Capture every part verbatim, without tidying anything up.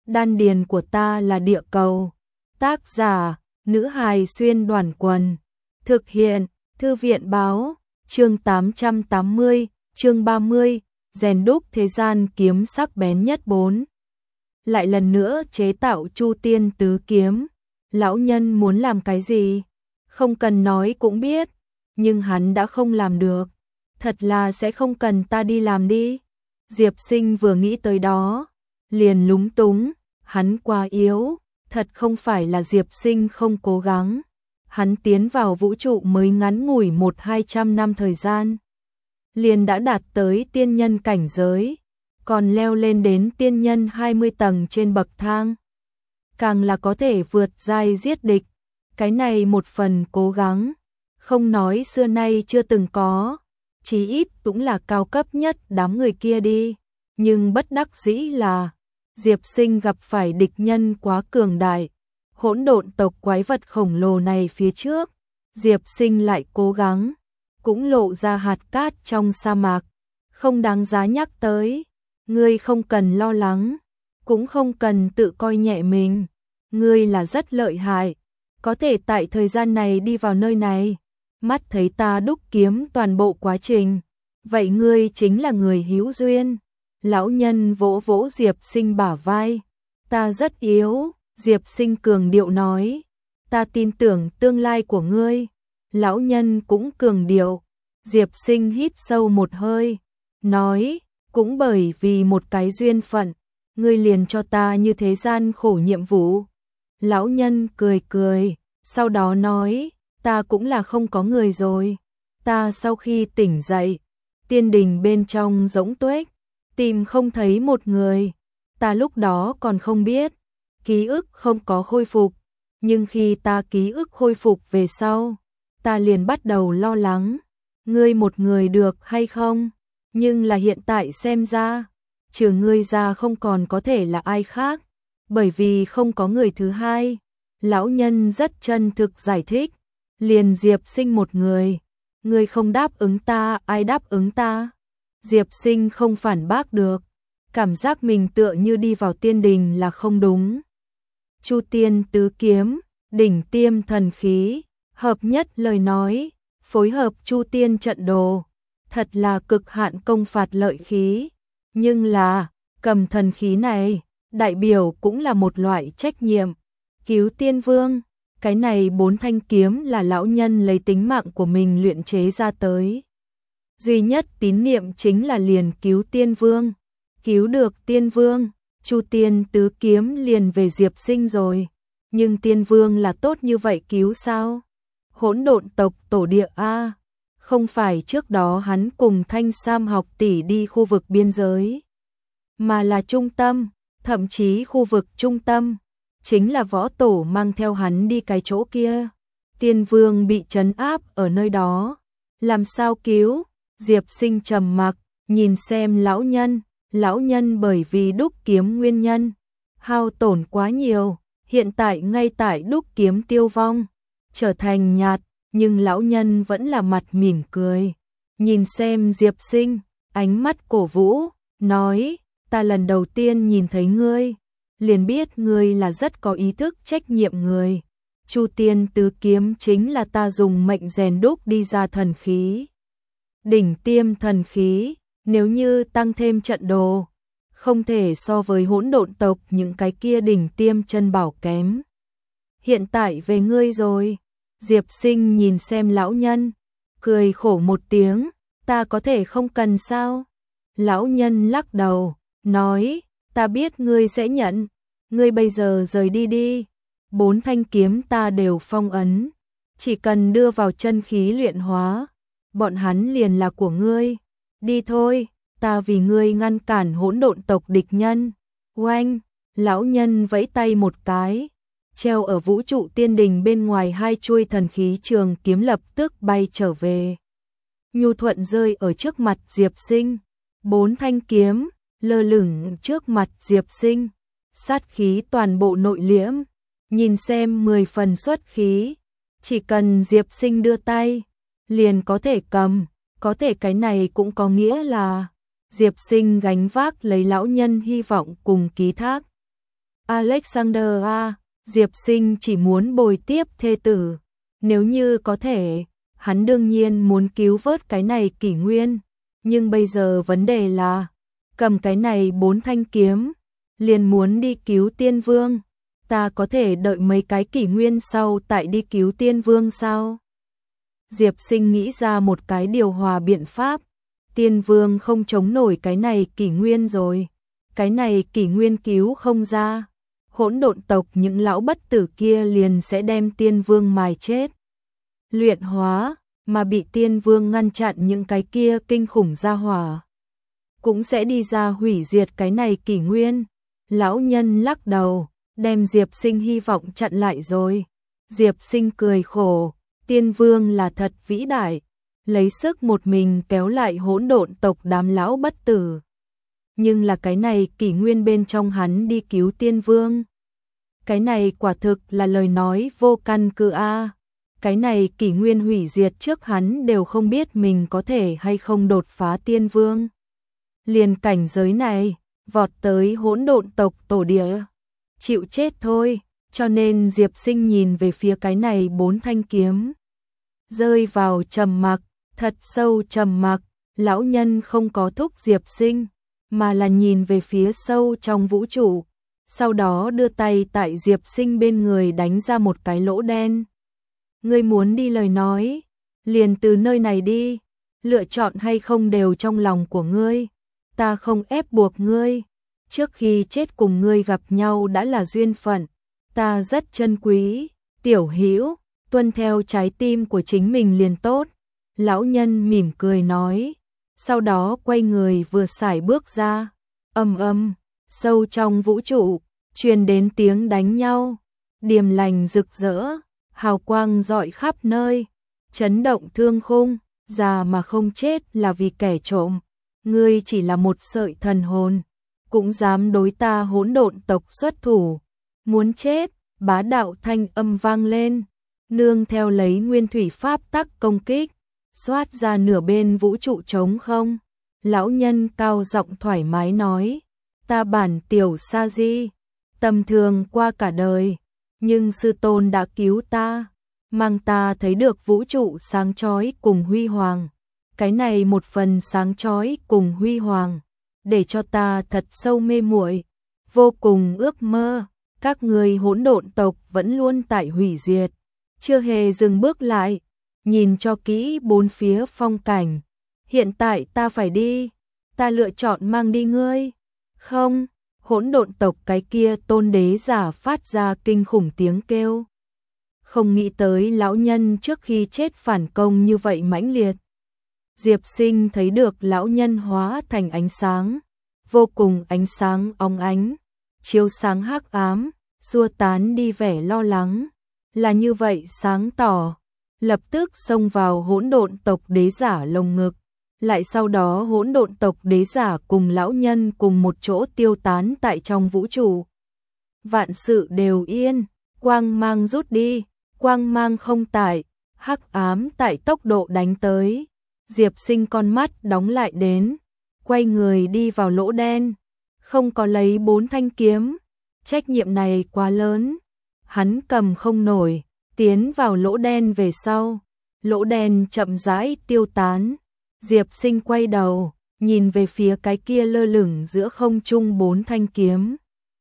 Đan điền của ta là địa cầu. Tác giả, nữ hài xuyên đoàn quần. Thực hiện, thư viện báo, chương tám trăm tám mươi, chương ba mươi, rèn đúc thế gian kiếm sắc bén nhất bốn. Lại lần nữa chế tạo Chu Tiên tứ kiếm. Lão nhân muốn làm cái gì? Không cần nói cũng biết, nhưng hắn đã không làm được. Thật là sẽ không cần ta đi làm đi. Diệp Sinh vừa nghĩ tới đó, liền lúng túng, hắn quá yếu, thật không phải là Diệp Sinh không cố gắng. Hắn tiến vào vũ trụ mới ngắn ngủi một hai trăm năm thời gian, liền đã đạt tới tiên nhân cảnh giới, còn leo lên đến tiên nhân hai mươi tầng trên bậc thang. Càng là có thể vượt giai giết địch, cái này một phần cố gắng, không nói xưa nay chưa từng có, chí ít cũng là cao cấp nhất đám người kia đi. Nhưng bất đắc dĩ là, Diệp Sinh gặp phải địch nhân quá cường đại, hỗn độn tộc quái vật khổng lồ này phía trước, Diệp Sinh lại cố gắng, cũng lộ ra hạt cát trong sa mạc, không đáng giá nhắc tới. Ngươi không cần lo lắng, cũng không cần tự coi nhẹ mình, ngươi là rất lợi hại, có thể tại thời gian này đi vào nơi này, mắt thấy ta đúc kiếm toàn bộ quá trình, vậy ngươi chính là người hữu duyên. Lão nhân vỗ vỗ Diệp Sinh bả vai, ta rất yếu, Diệp Sinh cường điệu nói, ta tin tưởng tương lai của ngươi. Lão nhân cũng cường điệu, Diệp Sinh hít sâu một hơi, nói, cũng bởi vì một cái duyên phận, ngươi liền cho ta như thế gian khổ nhiệm vụ. Lão nhân cười cười, sau đó nói, ta cũng là không có người rồi. Ta sau khi tỉnh dậy, tiên đình bên trong rỗng tuếch, tìm không thấy một người. Ta lúc đó còn không biết, ký ức không có khôi phục, nhưng khi ta ký ức khôi phục về sau, ta liền bắt đầu lo lắng, ngươi một người được hay không? Nhưng là hiện tại xem ra, trừ ngươi ra không còn có thể là ai khác, bởi vì không có người thứ hai. Lão nhân rất chân thực giải thích, liền Diệp Sinh một người, ngươi không đáp ứng ta, ai đáp ứng ta? Diệp Sinh không phản bác được, cảm giác mình tựa như đi vào tiên đình là không đúng. Chu Tiên tứ kiếm, đỉnh tiêm thần khí, hợp nhất lời nói, phối hợp Chu Tiên trận đồ, thật là cực hạn công phạt lợi khí. Nhưng là, cầm thần khí này, đại biểu cũng là một loại trách nhiệm. Cứu tiên vương, cái này bốn thanh kiếm là lão nhân lấy tính mạng của mình luyện chế ra tới. Duy nhất tín niệm chính là liền cứu tiên vương. Cứu được tiên vương, Chu Tiên tứ kiếm liền về Diệp Sinh rồi. Nhưng tiên vương là tốt như vậy cứu sao? Hỗn độn tộc tổ địa A, không phải trước đó hắn cùng Thanh Sam học tỷ đi khu vực biên giới, mà là trung tâm, thậm chí khu vực trung tâm, chính là võ tổ mang theo hắn đi cái chỗ kia. Tiên vương bị trấn áp ở nơi đó, làm sao cứu? Diệp Sinh trầm mặc, nhìn xem lão nhân, lão nhân bởi vì đúc kiếm nguyên nhân, hao tổn quá nhiều, hiện tại ngay tại đúc kiếm tiêu vong, trở thành nhạt, nhưng lão nhân vẫn là mặt mỉm cười. Nhìn xem Diệp Sinh, ánh mắt cổ vũ, nói, ta lần đầu tiên nhìn thấy ngươi, liền biết ngươi là rất có ý thức trách nhiệm người. Chu Tiên tứ kiếm chính là ta dùng mệnh rèn đúc đi ra thần khí. Đỉnh tiêm thần khí, nếu như tăng thêm trận đồ, không thể so với hỗn độn tộc những cái kia đỉnh tiêm chân bảo kém. Hiện tại về ngươi rồi. Diệp Sinh nhìn xem lão nhân, cười khổ một tiếng, ta có thể không cần sao? Lão nhân lắc đầu, nói, ta biết ngươi sẽ nhận, ngươi bây giờ rời đi đi. Bốn thanh kiếm ta đều phong ấn, chỉ cần đưa vào chân khí luyện hóa, bọn hắn liền là của ngươi. Đi thôi, ta vì ngươi ngăn cản hỗn độn tộc địch nhân. Oanh, lão nhân vẫy tay một cái, treo ở vũ trụ tiên đình bên ngoài hai chuôi thần khí trường kiếm lập tức bay trở về. Nhu thuận rơi ở trước mặt Diệp Sinh, bốn thanh kiếm lơ lửng trước mặt Diệp Sinh, sát khí toàn bộ nội liễm, nhìn xem mười phần xuất khí, chỉ cần Diệp Sinh đưa tay, liền có thể cầm, có thể cái này cũng có nghĩa là Diệp Sinh gánh vác lấy lão nhân hy vọng cùng ký thác. Alexander a, Diệp Sinh chỉ muốn bồi tiếp thê tử. Nếu như có thể, hắn đương nhiên muốn cứu vớt cái này kỷ nguyên. Nhưng bây giờ vấn đề là, cầm cái này bốn thanh kiếm, liền muốn đi cứu tiên vương. Ta có thể đợi mấy cái kỷ nguyên sau tại đi cứu tiên vương sao? Diệp Sinh nghĩ ra một cái điều hòa biện pháp. Tiên vương không chống nổi cái này kỷ nguyên rồi. Cái này kỷ nguyên cứu không ra. Hỗn độn tộc những lão bất tử kia liền sẽ đem tiên vương mài chết. Luyện hóa, mà bị tiên vương ngăn chặn những cái kia kinh khủng gia hỏa. Cũng sẽ đi ra hủy diệt cái này kỷ nguyên. Lão nhân lắc đầu, đem Diệp Sinh hy vọng chặn lại rồi. Diệp Sinh cười khổ, tiên vương là thật vĩ đại, lấy sức một mình kéo lại hỗn độn tộc đám lão bất tử. Nhưng là cái này kỷ nguyên bên trong hắn đi cứu tiên vương. Cái này quả thực là lời nói vô căn cứ a. Cái này kỷ nguyên hủy diệt trước hắn đều không biết mình có thể hay không đột phá tiên vương. Liền cảnh giới này, vọt tới hỗn độn tộc tổ địa. Chịu chết thôi, cho nên Diệp Sinh nhìn về phía cái này bốn thanh kiếm. Rơi vào trầm mặc, thật sâu trầm mặc, lão nhân không có thúc Diệp Sinh, mà là nhìn về phía sâu trong vũ trụ. Sau đó đưa tay tại Diệp Sinh bên người đánh ra một cái lỗ đen. Ngươi muốn đi lời nói, liền từ nơi này đi, lựa chọn hay không đều trong lòng của ngươi, ta không ép buộc ngươi, trước khi chết cùng ngươi gặp nhau đã là duyên phận, ta rất trân quý, tiểu hữu, tuân theo trái tim của chính mình liền tốt. Lão nhân mỉm cười nói, sau đó quay người vừa sải bước ra, ầm ầm, sâu trong vũ trụ, truyền đến tiếng đánh nhau, điềm lành rực rỡ, hào quang rọi khắp nơi, chấn động thương khung, già mà không chết là vì kẻ trộm, ngươi chỉ là một sợi thần hồn, cũng dám đối ta hỗn độn tộc xuất thủ, muốn chết, bá đạo thanh âm vang lên, nương theo lấy nguyên thủy pháp tắc công kích, xoát ra nửa bên vũ trụ trống không. Lão nhân cao giọng thoải mái nói, ta bản tiểu sa di, tầm thường qua cả đời, nhưng sư tôn đã cứu ta, mang ta thấy được vũ trụ sáng chói cùng huy hoàng. Cái này một phần sáng chói cùng huy hoàng, để cho ta thật sâu mê muội, vô cùng ước mơ, các người hỗn độn tộc vẫn luôn tại hủy diệt, chưa hề dừng bước lại, nhìn cho kỹ bốn phía phong cảnh. Hiện tại ta phải đi, ta lựa chọn mang đi ngươi. Không, hỗn độn tộc cái kia tôn đế giả phát ra kinh khủng tiếng kêu. Không nghĩ tới lão nhân trước khi chết phản công như vậy mãnh liệt. Diệp Sinh thấy được lão nhân hóa thành ánh sáng, vô cùng ánh sáng óng ánh, chiếu sáng hắc ám, xua tán đi vẻ lo lắng, là như vậy sáng tỏ, lập tức xông vào hỗn độn tộc đế giả lồng ngực, lại sau đó hỗn độn tộc đế giả cùng lão nhân cùng một chỗ tiêu tán tại trong vũ trụ. Vạn sự đều yên, quang mang rút đi, quang mang không tại, hắc ám tại tốc độ đánh tới. Diệp Sinh con mắt đóng lại đến, quay người đi vào lỗ đen, không có lấy bốn thanh kiếm, trách nhiệm này quá lớn, hắn cầm không nổi, tiến vào lỗ đen về sau, lỗ đen chậm rãi tiêu tán. Diệp Sinh quay đầu, nhìn về phía cái kia lơ lửng giữa không trung bốn thanh kiếm.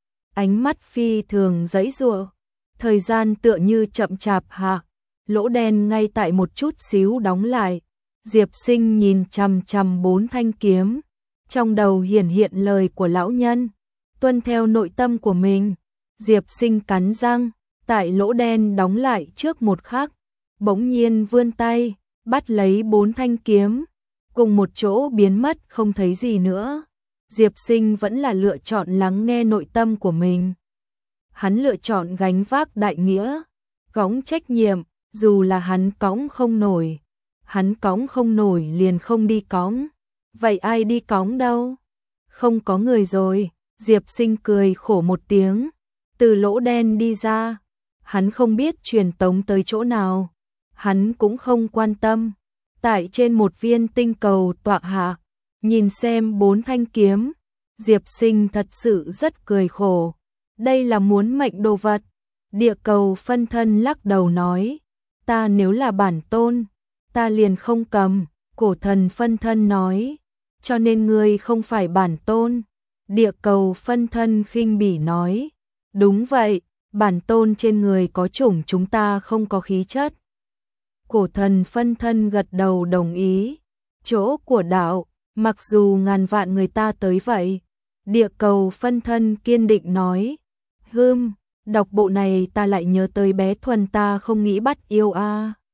Ánh mắt phi thường giãy giụa, thời gian tựa như chậm chạp hạ, lỗ đen ngay tại một chút xíu đóng lại. Diệp Sinh nhìn chằm chằm bốn thanh kiếm, trong đầu hiển hiện lời của lão nhân, tuân theo nội tâm của mình. Diệp Sinh cắn răng, tại lỗ đen đóng lại trước một khắc, bỗng nhiên vươn tay, bắt lấy bốn thanh kiếm, cùng một chỗ biến mất không thấy gì nữa. Diệp Sinh vẫn là lựa chọn lắng nghe nội tâm của mình. Hắn lựa chọn gánh vác đại nghĩa, gánh trách nhiệm, dù là hắn cõng không nổi. Hắn cõng không nổi liền không đi cõng. Vậy ai đi cõng đâu? Không có người rồi. Diệp Sinh cười khổ một tiếng, từ lỗ đen đi ra. Hắn không biết truyền tống tới chỗ nào, hắn cũng không quan tâm. Tại trên một viên tinh cầu tọa hạ, nhìn xem bốn thanh kiếm, Diệp Sinh thật sự rất cười khổ. đây là muốn mệnh đồ vật. Địa cầu phân thân lắc đầu nói, ta nếu là bản tôn, ta liền không cầm. Cổ thần phân thân nói, cho nên ngươi không phải bản tôn. Địa cầu phân thân khinh bỉ nói, đúng vậy, bản tôn trên người có chủng chúng ta không có khí chất. Cổ thần phân thân gật đầu đồng ý, chỗ của đạo, mặc dù ngàn vạn người ta tới vậy. Địa cầu phân thân kiên định nói, hưm, đọc bộ này ta lại nhớ tới bé Thuần ta không nghĩ bắt yêu a.